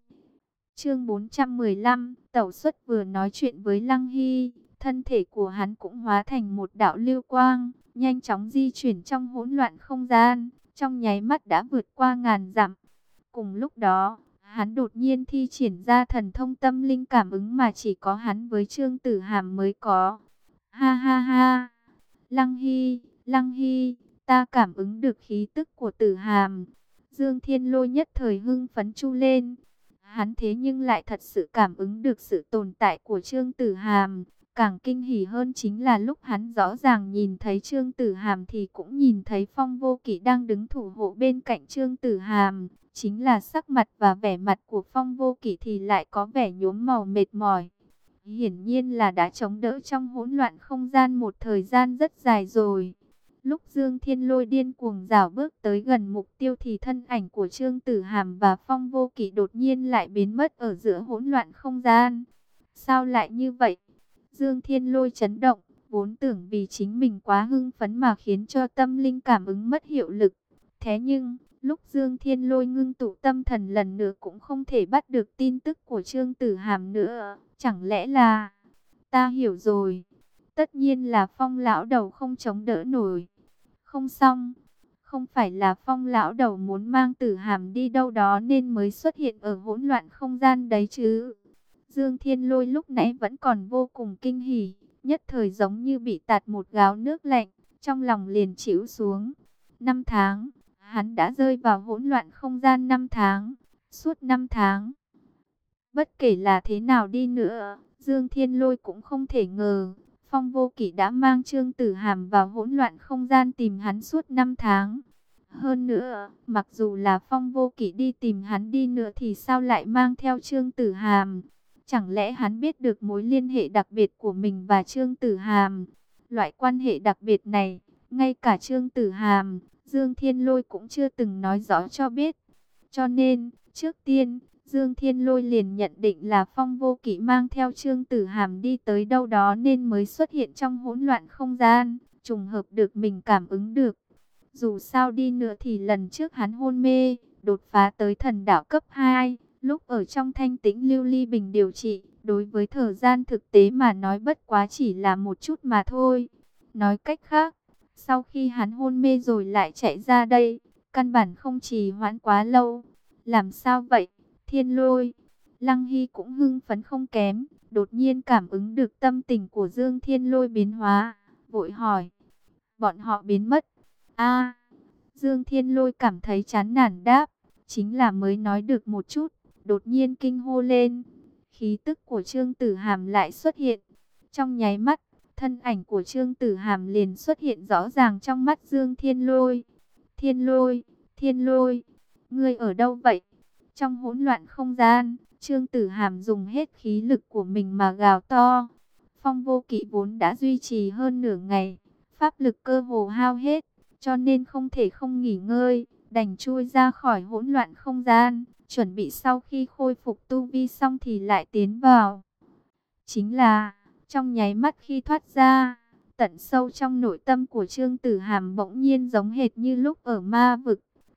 Chương bốn trăm mười lăm, Tẩu Xuất vừa nói chuyện với Lăng Hy, thân thể của hắn cũng hóa thành một đạo lưu quang, nhanh chóng di chuyển trong hỗn loạn không gian, trong nháy mắt đã vượt qua ngàn dặm. Cùng lúc đó, hắn đột nhiên thi triển ra thần thông tâm linh cảm ứng mà chỉ có hắn với Trương Tử Hàm mới có. Ha ha ha! Lăng Hy, Lăng Hy, ta cảm ứng được khí tức của Tử Hàm. Dương Thiên Lôi nhất thời hưng phấn chu lên. Hắn thế nhưng lại thật sự cảm ứng được sự tồn tại của Trương Tử Hàm. Càng kinh hỉ hơn chính là lúc hắn rõ ràng nhìn thấy Trương Tử Hàm thì cũng nhìn thấy Phong Vô Kỵ đang đứng thủ hộ bên cạnh Trương Tử Hàm. Chính là sắc mặt và vẻ mặt của Phong Vô Kỵ thì lại có vẻ nhuốm màu mệt mỏi. Hiển nhiên là đã chống đỡ trong hỗn loạn không gian một thời gian rất dài rồi. Lúc Dương Thiên Lôi điên cuồng rảo bước tới gần mục tiêu thì thân ảnh của Trương Tử Hàm và Phong Vô Kỵ đột nhiên lại biến mất ở giữa hỗn loạn không gian. Sao lại như vậy? Dương Thiên Lôi chấn động, vốn tưởng vì chính mình quá hưng phấn mà khiến cho tâm linh cảm ứng mất hiệu lực. Thế nhưng, lúc Dương Thiên Lôi ngưng tụ tâm thần lần nữa cũng không thể bắt được tin tức của Trương Tử Hàm nữa. Chẳng lẽ là... Ta hiểu rồi. Tất nhiên là Phong lão đầu không chống đỡ nổi. Không xong. Không phải là Phong lão đầu muốn mang Tử Hàm đi đâu đó nên mới xuất hiện ở hỗn loạn không gian đấy chứ. Dương Thiên Lôi lúc nãy vẫn còn vô cùng kinh hỉ. Nhất thời giống như bị tạt một gáo nước lạnh. Trong lòng liền chịu xuống. Năm tháng. Hắn đã rơi vào hỗn loạn không gian năm tháng. Suốt năm tháng. Bất kể là thế nào đi nữa, Dương Thiên Lôi cũng không thể ngờ, Phong Vô Kỵ đã mang Trương Tử Hàm vào hỗn loạn không gian tìm hắn suốt năm tháng. Hơn nữa, mặc dù là Phong Vô Kỵ đi tìm hắn đi nữa thì sao lại mang theo Trương Tử Hàm? Chẳng lẽ hắn biết được mối liên hệ đặc biệt của mình và Trương Tử Hàm? Loại quan hệ đặc biệt này, ngay cả Trương Tử Hàm, Dương Thiên Lôi cũng chưa từng nói rõ cho biết. Cho nên, trước tiên, Dương Thiên Lôi liền nhận định là Phong Vô Kỵ mang theo Trương Tử Hàm đi tới đâu đó nên mới xuất hiện trong hỗn loạn không gian, trùng hợp được mình cảm ứng được. Dù sao đi nữa thì lần trước hắn hôn mê, đột phá tới thần đảo cấp hai, lúc ở trong thanh tĩnh lưu ly bình điều trị, đối với thời gian thực tế mà nói bất quá chỉ là một chút mà thôi. Nói cách khác, sau khi hắn hôn mê rồi lại chạy ra đây, căn bản không trì hoãn quá lâu. Làm sao vậy? Thiên Lôi, Lăng Hy cũng hưng phấn không kém, đột nhiên cảm ứng được tâm tình của Dương Thiên Lôi biến hóa, vội hỏi, bọn họ biến mất. A, Dương Thiên Lôi cảm thấy chán nản đáp, chính là mới nói được một chút, đột nhiên kinh hô lên, khí tức của Trương Tử Hàm lại xuất hiện. Trong nháy mắt, thân ảnh của Trương Tử Hàm liền xuất hiện rõ ràng trong mắt Dương Thiên Lôi. Thiên Lôi, Thiên Lôi, ngươi ở đâu vậy? Trong hỗn loạn không gian, Trương Tử Hàm dùng hết khí lực của mình mà gào to. Phong Vô Kỵ vốn đã duy trì hơn nửa ngày, pháp lực cơ hồ hao hết, cho nên không thể không nghỉ ngơi, đành chui ra khỏi hỗn loạn không gian, chuẩn bị sau khi khôi phục tu vi xong thì lại tiến vào. Chính là, trong nháy mắt khi thoát ra, tận sâu trong nội tâm của Trương Tử Hàm bỗng nhiên giống hệt như lúc ở ma vực.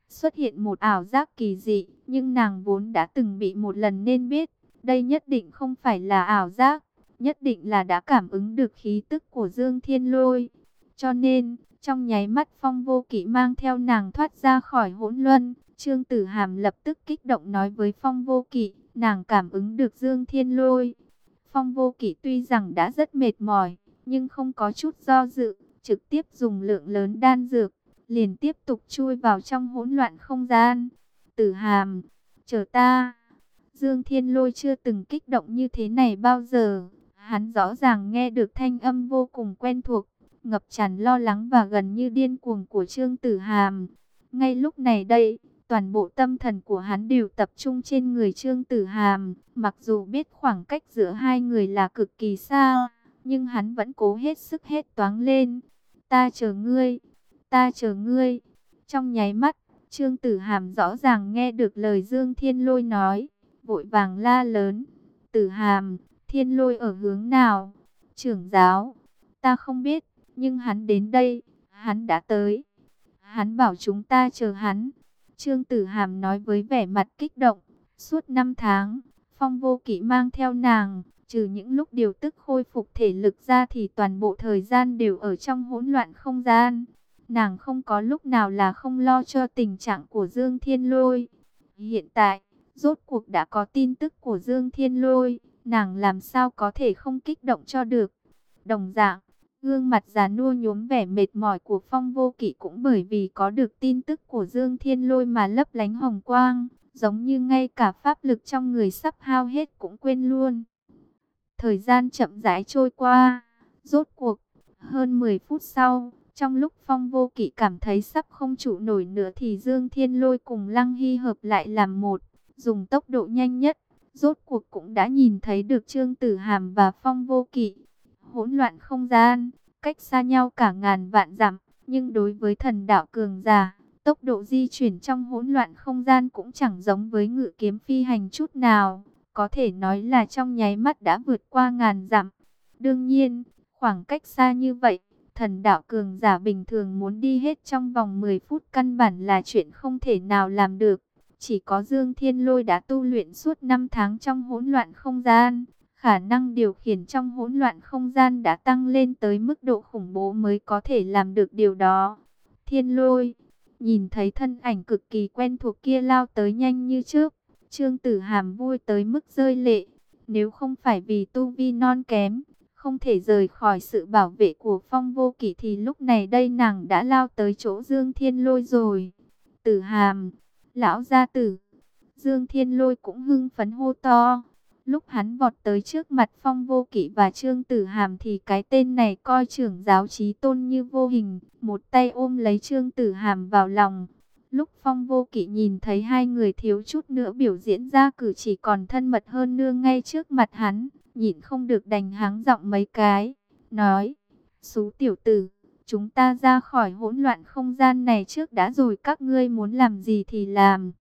xuất hiện một ảo giác kỳ dị, nhưng nàng vốn đã từng bị một lần nên biết, đây nhất định không phải là ảo giác, nhất định là đã cảm ứng được khí tức của Dương Thiên Lôi. Cho nên, trong nháy mắt Phong Vô Kỵ mang theo nàng thoát ra khỏi hỗn luân, Trương Tử Hàm lập tức kích động nói với Phong Vô Kỵ, nàng cảm ứng được Dương Thiên Lôi. Phong Vô Kỵ tuy rằng đã rất mệt mỏi, nhưng không có chút do dự, trực tiếp dùng lượng lớn đan dược, liền tiếp tục chui vào trong hỗn loạn không gian. Tử Hàm, chờ ta. Dương Thiên Lôi chưa từng kích động như thế này bao giờ. Hắn rõ ràng nghe được thanh âm vô cùng quen thuộc, ngập tràn lo lắng và gần như điên cuồng của Trương Tử Hàm. Ngay lúc này đây, toàn bộ tâm thần của hắn đều tập trung trên người Trương Tử Hàm. Mặc dù biết khoảng cách giữa hai người là cực kỳ xa, nhưng hắn vẫn cố hết sức hét toáng lên. Ta chờ ngươi, ta chờ ngươi. Trong nháy mắt, Trương Tử Hàm rõ ràng nghe được lời Dương Thiên Lôi nói, vội vàng la lớn. Tử Hàm, Thiên Lôi ở hướng nào? Trưởng giáo, ta không biết, nhưng hắn đến đây, hắn đã tới. Hắn bảo chúng ta chờ hắn. Trương Tử Hàm nói với vẻ mặt kích động. Suốt năm tháng, Phong Vô Kỵ mang theo nàng, trừ những lúc điều tức khôi phục thể lực ra thì toàn bộ thời gian đều ở trong hỗn loạn không gian. Nàng không có lúc nào là không lo cho tình trạng của Dương Thiên Lôi. Hiện tại, rốt cuộc đã có tin tức của Dương Thiên Lôi, nàng làm sao có thể không kích động cho được. Đồng dạng, gương mặt già nua nhuốm vẻ mệt mỏi của Phong Vô Kỵ cũng bởi vì có được tin tức của Dương Thiên Lôi mà lấp lánh hồng quang, giống như ngay cả pháp lực trong người sắp hao hết cũng quên luôn. Thời gian chậm rãi trôi qua, rốt cuộc, hơn mười phút sau, trong lúc Phong Vô Kỵ cảm thấy sắp không trụ nổi nữa thì Dương Thiên Lôi cùng Lăng Hy hợp lại làm một, dùng tốc độ nhanh nhất, rốt cuộc cũng đã nhìn thấy được Trương Tử Hàm và Phong Vô Kỵ. Hỗn loạn không gian, cách xa nhau cả ngàn vạn dặm, nhưng đối với thần đạo cường giả, tốc độ di chuyển trong hỗn loạn không gian cũng chẳng giống với ngự kiếm phi hành chút nào, có thể nói là trong nháy mắt đã vượt qua ngàn dặm. Đương nhiên, khoảng cách xa như vậy, thần đạo cường giả bình thường muốn đi hết trong vòng mười phút căn bản là chuyện không thể nào làm được. Chỉ có Dương Thiên Lôi đã tu luyện suốt năm tháng trong hỗn loạn không gian, khả năng điều khiển trong hỗn loạn không gian đã tăng lên tới mức độ khủng bố mới có thể làm được điều đó. Thiên Lôi, nhìn thấy thân ảnh cực kỳ quen thuộc kia lao tới nhanh như trước, Trương Tử Hàm vui tới mức rơi lệ. Nếu không phải vì tu vi non kém, không thể rời khỏi sự bảo vệ của Phong Vô Kỵ thì lúc này đây nàng đã lao tới chỗ Dương Thiên Lôi rồi. Tử Hàm, lão gia tử. Dương Thiên Lôi cũng hưng phấn hô to. Lúc hắn vọt tới trước mặt Phong Vô Kỵ và Trương Tử Hàm thì cái tên này coi trưởng giáo chí tôn như vô hình, một tay ôm lấy Trương Tử Hàm vào lòng. Lúc Phong Vô Kỵ nhìn thấy hai người thiếu chút nữa biểu diễn ra cử chỉ còn thân mật hơn nương ngay trước mặt hắn, nhịn không được đành háng giọng mấy cái, nói: "Xú tiểu tử, chúng ta ra khỏi hỗn loạn không gian này trước đã rồi, các ngươi muốn làm gì thì làm.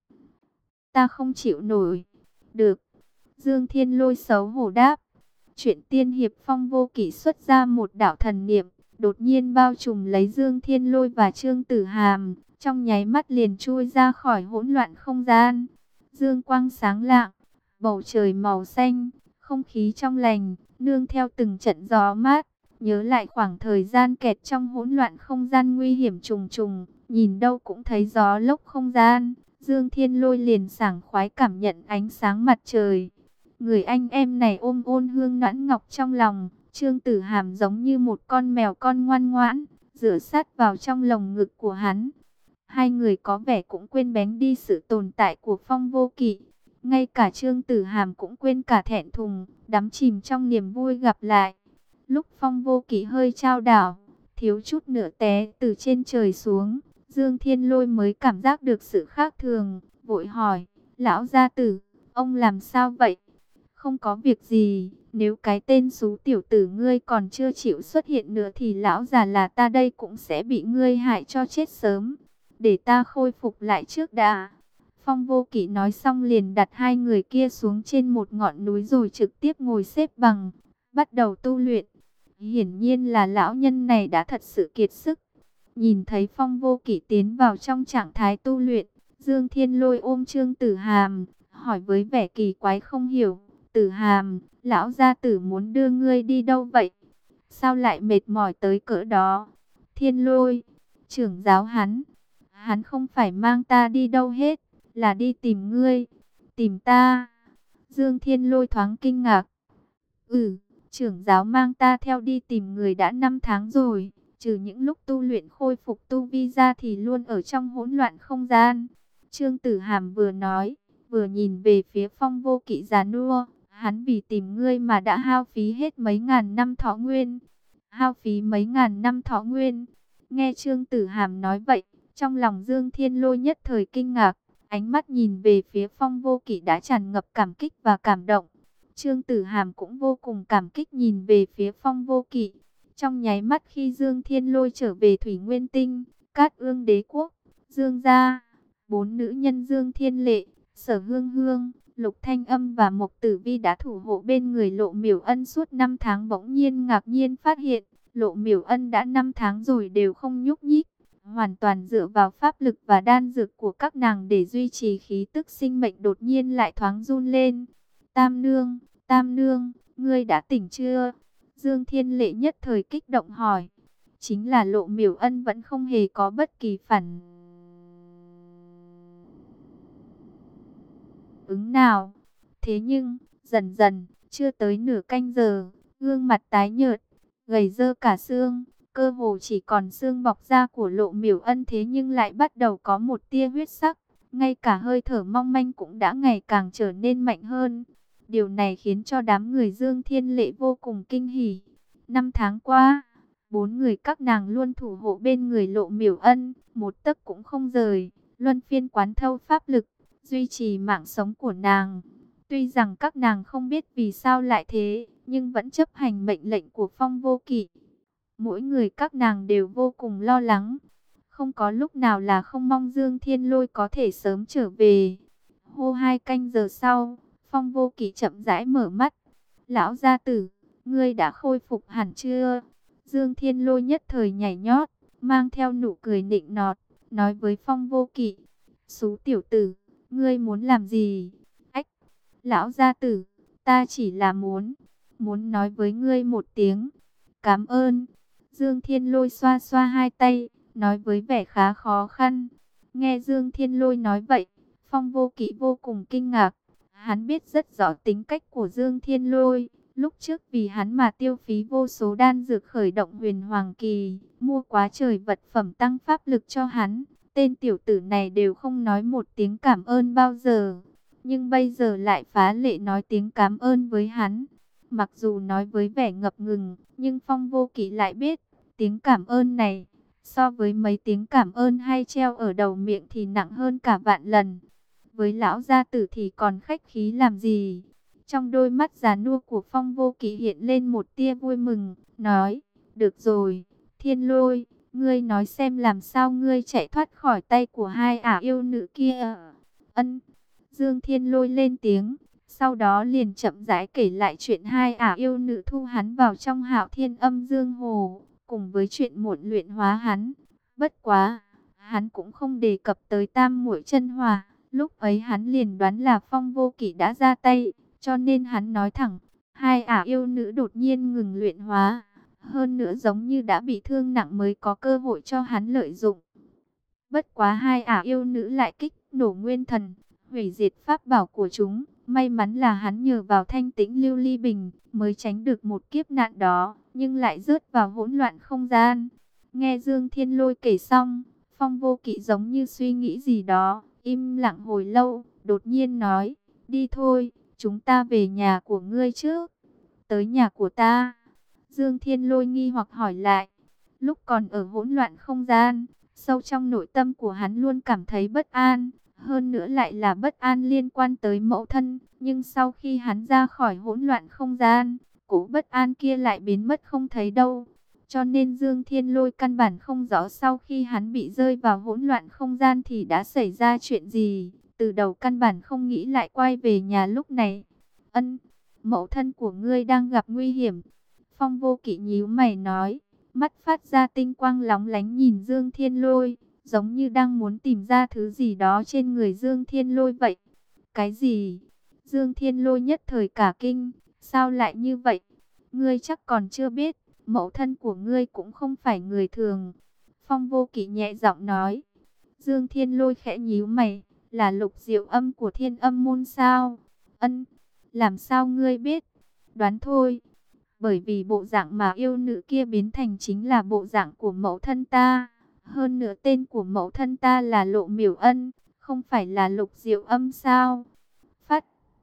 Ta không chịu nổi." "Được." Dương Thiên Lôi xấu hổ đáp. Chuyện tiên hiệp. Phong Vô Kỵ xuất ra một đạo thần niệm, đột nhiên bao trùm lấy Dương Thiên Lôi và Trương Tử Hàm, trong nháy mắt liền chui ra khỏi hỗn loạn không gian. Dương quang sáng lạng, bầu trời màu xanh, không khí trong lành, nương theo từng trận gió mát, nhớ lại khoảng thời gian kẹt trong hỗn loạn không gian nguy hiểm trùng trùng, nhìn đâu cũng thấy gió lốc không gian. Dương Thiên Lôi liền sảng khoái cảm nhận ánh sáng mặt trời. Người anh em này ôm ôn hương noãn ngọc trong lòng, Trương Tử Hàm giống như một con mèo con ngoan ngoãn, dựa sát vào trong lồng ngực của hắn. Hai người có vẻ cũng quên bén đi sự tồn tại của Phong Vô Kỵ. Ngay cả Trương Tử Hàm cũng quên cả thẹn thùng, đắm chìm trong niềm vui gặp lại. Lúc Phong Vô Kỵ hơi chao đảo, thiếu chút nữa té từ trên trời xuống, Dương Thiên Lôi mới cảm giác được sự khác thường, vội hỏi: "Lão gia tử, ông làm sao vậy?" "Không có việc gì, nếu cái tên xú tiểu tử ngươi còn chưa chịu xuất hiện nữa thì lão già là ta đây cũng sẽ bị ngươi hại cho chết sớm. Để ta khôi phục lại trước đã." Phong Vô Kỵ nói xong liền đặt hai người kia xuống trên một ngọn núi rồi trực tiếp ngồi xếp bằng, bắt đầu tu luyện. Hiển nhiên là lão nhân này đã thật sự kiệt sức. Nhìn thấy Phong Vô Kỵ tiến vào trong trạng thái tu luyện, Dương Thiên Lôi ôm Trương Tử Hàm, hỏi với vẻ kỳ quái không hiểu. Tử Hàm, lão gia tử muốn đưa ngươi đi đâu vậy? Sao lại mệt mỏi tới cỡ đó? Thiên Lôi, trưởng giáo hắn, hắn không phải mang ta đi đâu hết, là đi tìm ngươi. Tìm ta? Dương Thiên Lôi thoáng kinh ngạc. Ừ, trưởng giáo mang ta theo đi tìm người đã năm tháng rồi. Trừ những lúc tu luyện khôi phục tu vi ra thì luôn ở trong hỗn loạn không gian. Trương Tử Hàm vừa nói, vừa nhìn về phía Phong Vô Kỵ già nua. Hắn vì tìm ngươi mà đã hao phí hết mấy ngàn năm thọ nguyên. Hao phí mấy ngàn năm thọ nguyên. Nghe Trương Tử Hàm nói vậy, trong lòng Dương Thiên Lôi nhất thời kinh ngạc. Ánh mắt nhìn về phía Phong Vô Kỵ đã tràn ngập cảm kích và cảm động. Trương Tử Hàm cũng vô cùng cảm kích nhìn về phía Phong Vô Kỵ. Trong nháy mắt khi Dương Thiên Lôi trở về Thủy Nguyên Tinh, Cát Ương Đế Quốc, Dương gia, bốn nữ nhân Dương Thiên Lệ, Sở Hương Hương, Lục Thanh Âm và Mộc Tử Vi đã thủ hộ bên người Lộ Miểu Ân suốt năm tháng, bỗng nhiên ngạc nhiên phát hiện, Lộ Miểu Ân đã năm tháng rồi đều không nhúc nhích, hoàn toàn dựa vào pháp lực và đan dược của các nàng để duy trì khí tức sinh mệnh, đột nhiên lại thoáng run lên. Tam nương, Tam nương, ngươi đã tỉnh chưa? Dương Thiên Lệ nhất thời kích động hỏi. Chính là Lộ Miểu Ân vẫn không hề có bất kỳ phản ứng nào. Thế nhưng, dần dần, chưa tới nửa canh giờ, gương mặt tái nhợt, gầy rơ cả xương, cơ hồ chỉ còn xương bọc da của Lộ Miểu Ân thế nhưng lại bắt đầu có một tia huyết sắc. Ngay cả hơi thở mong manh cũng đã ngày càng trở nên mạnh hơn. Điều này khiến cho đám người Dương Thiên Lệ vô cùng kinh hỉ. Năm tháng qua, bốn người các nàng luôn thủ hộ bên người Lộ Miểu Ân, một tấc cũng không rời, luân phiên quán thâu pháp lực, duy trì mạng sống của nàng. Tuy rằng các nàng không biết vì sao lại thế, nhưng vẫn chấp hành mệnh lệnh của Phong Vô Kỵ. Mỗi người các nàng đều vô cùng lo lắng. Không có lúc nào là không mong Dương Thiên Lôi có thể sớm trở về. Hô hai canh giờ sau, Phong Vô Kỵ chậm rãi mở mắt. Lão gia tử, ngươi đã khôi phục hẳn chưa? Dương Thiên Lôi nhất thời nhảy nhót, mang theo nụ cười nịnh nọt, nói với Phong Vô Kỵ. Xú tiểu tử, ngươi muốn làm gì? Ách, lão gia tử, ta chỉ là muốn, muốn nói với ngươi một tiếng. Cảm ơn. Dương Thiên Lôi xoa xoa hai tay, nói với vẻ khá khó khăn. Nghe Dương Thiên Lôi nói vậy, Phong Vô Kỵ vô cùng kinh ngạc. Hắn biết rất rõ tính cách của Dương Thiên Lôi. Lúc trước vì hắn mà tiêu phí vô số đan dược khởi động Huyền Hoàng Kỳ, mua quá trời vật phẩm tăng pháp lực cho hắn. Tên tiểu tử này đều không nói một tiếng cảm ơn bao giờ. Nhưng bây giờ lại phá lệ nói tiếng cảm ơn với hắn. Mặc dù nói với vẻ ngập ngừng, nhưng Phong Vô Kỵ lại biết, tiếng cảm ơn này, so với mấy tiếng cảm ơn hay treo ở đầu miệng thì nặng hơn cả vạn lần. Với lão gia tử thì còn khách khí làm gì? Trong đôi mắt già nua của Phong Vô Kỵ hiện lên một tia vui mừng, nói, được rồi, Thiên Lôi, ngươi nói xem làm sao ngươi chạy thoát khỏi tay của hai ả yêu nữ kia. Ân, Dương Thiên Lôi lên tiếng, sau đó liền chậm rãi kể lại chuyện hai ả yêu nữ thu hắn vào trong Hạo Thiên Âm Dương Hồ, cùng với chuyện muộn luyện hóa hắn. Bất quá, hắn cũng không đề cập tới Tam Muội Chân Hỏa, lúc ấy hắn liền đoán là Phong Vô Kỵ đã ra tay, cho nên hắn nói thẳng, hai ả yêu nữ đột nhiên ngừng luyện hóa, hơn nữa giống như đã bị thương nặng mới có cơ hội cho hắn lợi dụng. Bất quá hai ả yêu nữ lại kích nổ nguyên thần, hủy diệt pháp bảo của chúng. May mắn là hắn nhờ vào thanh tĩnh lưu ly bình mới tránh được một kiếp nạn đó, nhưng lại rớt vào hỗn loạn không gian. Nghe Dương Thiên Lôi kể xong, Phong Vô Kỵ giống như suy nghĩ gì đó, im lặng hồi lâu, đột nhiên nói, đi thôi, chúng ta về nhà của ngươi trước. Tới nhà của ta? Dương Thiên Lôi nghi hoặc hỏi lại. Lúc còn ở hỗn loạn không gian, sâu trong nội tâm của hắn luôn cảm thấy bất an. Hơn nữa lại là bất an liên quan tới mẫu thân. Nhưng sau khi hắn ra khỏi hỗn loạn không gian, cỗ bất an kia lại biến mất không thấy đâu. Cho nên Dương Thiên Lôi căn bản không rõ sau khi hắn bị rơi vào hỗn loạn không gian thì đã xảy ra chuyện gì. Từ đầu căn bản không nghĩ lại quay về nhà lúc này. Ân, mẫu thân của ngươi đang gặp nguy hiểm. Phong Vô Kỵ nhíu mày nói, mắt phát ra tinh quang lóng lánh nhìn Dương Thiên Lôi. giống như đang muốn tìm ra thứ gì đó trên người Dương Thiên Lôi vậy. Cái gì? Dương Thiên Lôi nhất thời cả kinh, sao lại như vậy? Ngươi chắc còn chưa biết, mẫu thân của ngươi cũng không phải người thường. Phong Vô Kỵ nhẹ giọng nói. Dương Thiên Lôi khẽ nhíu mày, là Lục Diệu Âm của Thiên Âm môn sao? Ân, làm sao ngươi biết? Đoán thôi, bởi vì bộ dạng mà yêu nữ kia biến thành chính là bộ dạng của mẫu thân ta. Hơn nữa tên của mẫu thân ta là Lộ Miểu Ân, không phải là Lục Diệu Âm sao? Phát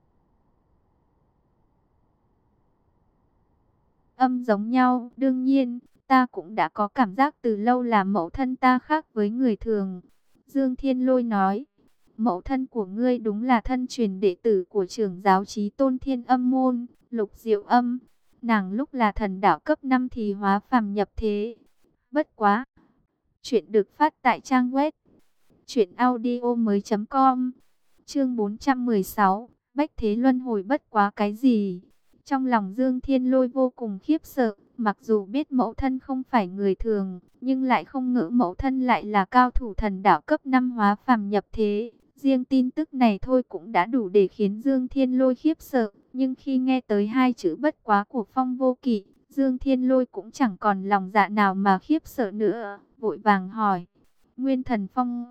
âm giống nhau, đương nhiên, ta cũng đã có cảm giác từ lâu là mẫu thân ta khác với người thường. Dương Thiên Lôi nói, mẫu thân của ngươi đúng là thân truyền đệ tử của trưởng giáo Chí Tôn Thiên Âm môn, Lục Diệu Âm. Nàng lúc là thần đạo cấp năm thì hóa phàm nhập thế. Bất quá. Chuyện được phát tại trang web truyện audio mới chấm com. Chương bốn trăm mười sáu, Bách Thế Luân Hồi bất quá cái gì? Trong lòng Dương Thiên Lôi vô cùng khiếp sợ, mặc dù biết mẫu thân không phải người thường, nhưng lại không ngờ mẫu thân lại là cao thủ thần đạo cấp năm hóa phàm nhập thế. Riêng tin tức này thôi cũng đã đủ để khiến Dương Thiên Lôi khiếp sợ, nhưng khi nghe tới hai chữ bất quá của Phong Vô Kỵ, Dương Thiên Lôi cũng chẳng còn lòng dạ nào mà khiếp sợ nữa, vội vàng hỏi: Nguyên Thần Phong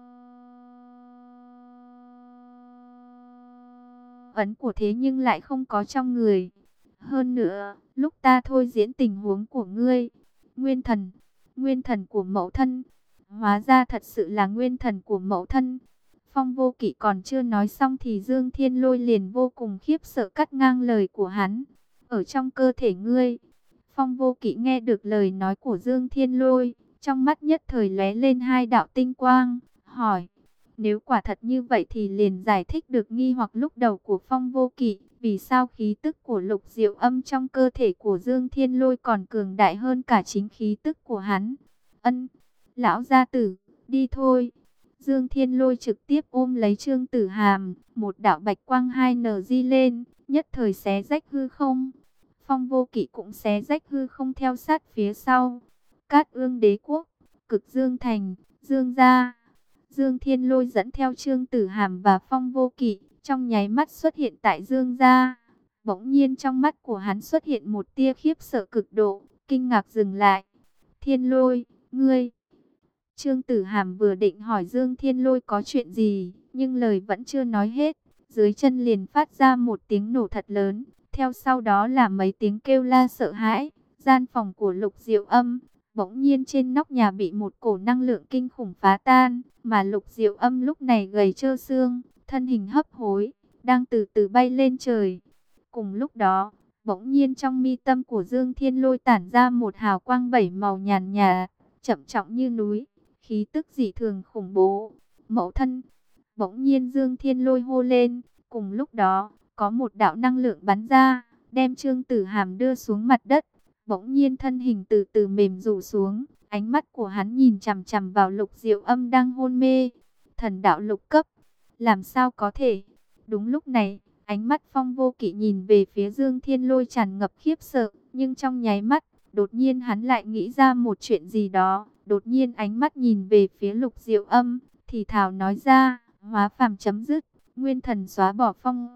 ấn của thế nhưng lại không có trong người. Hơn nữa, lúc ta thôi diễn tình huống của ngươi, Nguyên Thần, Nguyên Thần của mẫu thân, hóa ra thật sự là Nguyên Thần của mẫu thân. Phong Vô Kỵ còn chưa nói xong thì Dương Thiên Lôi liền vô cùng khiếp sợ cắt ngang lời của hắn. Ở trong cơ thể ngươi. Phong Vô Kỵ nghe được lời nói của Dương Thiên Lôi, trong mắt nhất thời lóe lên hai đạo tinh quang, hỏi: nếu quả thật như vậy thì liền giải thích được nghi hoặc lúc đầu của Phong Vô Kỵ, vì sao khí tức của Lục Diệu Âm trong cơ thể của Dương Thiên Lôi còn cường đại hơn cả chính khí tức của hắn. Ân, lão gia tử, đi thôi. Dương Thiên Lôi trực tiếp ôm lấy Trương Tử Hàm, một đạo bạch quang hai nở di lên, nhất thời xé rách hư không. Phong Vô Kỵ cũng xé rách hư không theo sát phía sau. Cát Ương Đế quốc, Cực Dương thành, Dương gia. Dương Thiên Lôi dẫn theo Trương Tử Hàm và Phong Vô Kỵ, trong nháy mắt xuất hiện tại Dương gia. Bỗng nhiên trong mắt của hắn xuất hiện một tia khiếp sợ cực độ, kinh ngạc dừng lại. Thiên Lôi, ngươi... Trương Tử Hàm vừa định hỏi Dương Thiên Lôi có chuyện gì, nhưng lời vẫn chưa nói hết. Dưới chân liền phát ra một tiếng nổ thật lớn, theo sau đó là mấy tiếng kêu la sợ hãi. Gian phòng của Lục Diệu Âm, bỗng nhiên trên nóc nhà bị một cổ năng lượng kinh khủng phá tan, mà Lục Diệu Âm lúc này gầy trơ xương, thân hình hấp hối, đang từ từ bay lên trời. Cùng lúc đó, bỗng nhiên trong mi tâm của Dương Thiên Lôi tản ra một hào quang bảy màu nhàn nhạt, chậm trọng như núi, khí tức dị thường khủng bố. Mẫu thân, bỗng nhiên Dương Thiên Lôi hô lên, cùng lúc đó, có một đạo năng lượng bắn ra, đem Trương Tử Hàm đưa xuống mặt đất. Bỗng nhiên thân hình từ từ mềm rũ xuống, ánh mắt của hắn nhìn chằm chằm vào Lục Diệu Âm đang hôn mê. Thần đạo lục cấp, làm sao có thể? Đúng lúc này, ánh mắt Phong Vô Kỵ nhìn về phía Dương Thiên Lôi tràn ngập khiếp sợ, nhưng trong nháy mắt, đột nhiên hắn lại nghĩ ra một chuyện gì đó. Đột nhiên ánh mắt nhìn về phía Lục Diệu Âm, thì thào nói ra: hóa phàm chấm dứt, nguyên thần xóa bỏ phong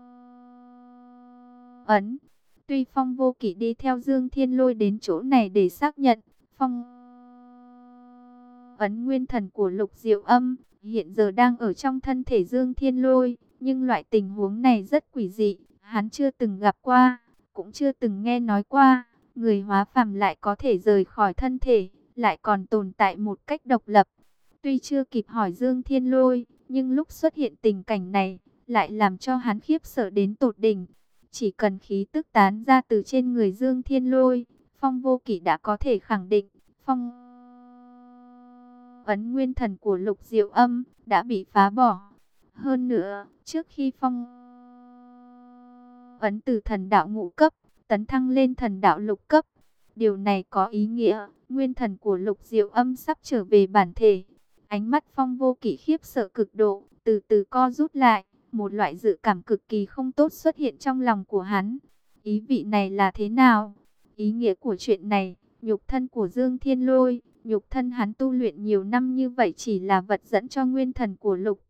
ấn. Tuy Phong Vô Kỵ đi theo Dương Thiên Lôi đến chỗ này để xác nhận phong ấn nguyên thần của Lục Diệu Âm hiện giờ đang ở trong thân thể Dương Thiên Lôi, nhưng loại tình huống này rất quỷ dị, hắn chưa từng gặp qua, cũng chưa từng nghe nói qua. Người hóa phàm lại có thể rời khỏi thân thể, lại còn tồn tại một cách độc lập. Tuy chưa kịp hỏi Dương Thiên Lôi, nhưng lúc xuất hiện tình cảnh này, lại làm cho hắn khiếp sợ đến tột đỉnh. Chỉ cần khí tức tán ra từ trên người Dương Thiên Lôi, Phong Vô Kỵ đã có thể khẳng định, phong ấn nguyên thần của Lục Diệu Âm đã bị phá bỏ. Hơn nữa, trước khi phong ấn từ thần đạo ngũ cấp, tấn thăng lên thần đạo lục cấp, điều này có ý nghĩa, nguyên thần của Lục Diệu Âm sắp trở về bản thể. Ánh mắt Phong Vô Kỵ khiếp sợ cực độ, từ từ co rút lại. Một loại dự cảm cực kỳ không tốt xuất hiện trong lòng của hắn. Ý vị này là thế nào? Ý nghĩa của chuyện này, nhục thân của Dương Thiên Lôi, Nhục thân hắn tu luyện nhiều năm như vậy chỉ là vật dẫn cho nguyên thần của Lục